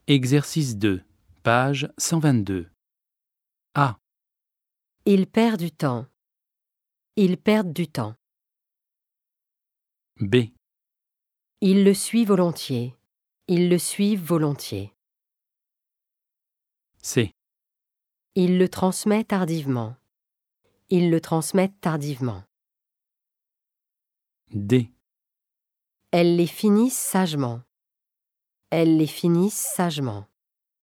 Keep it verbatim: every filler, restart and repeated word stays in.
Exercice deux, page cent vingt-deux. A. Il perd du temps. Ils perdent du temps. B. Ils le suivent volontiers. Ils le suivent volontiers. C. Il le transmet tardivement. Ils le transmettent tardivement. D. Elles les finissent sagement. Elles les finissent sagement.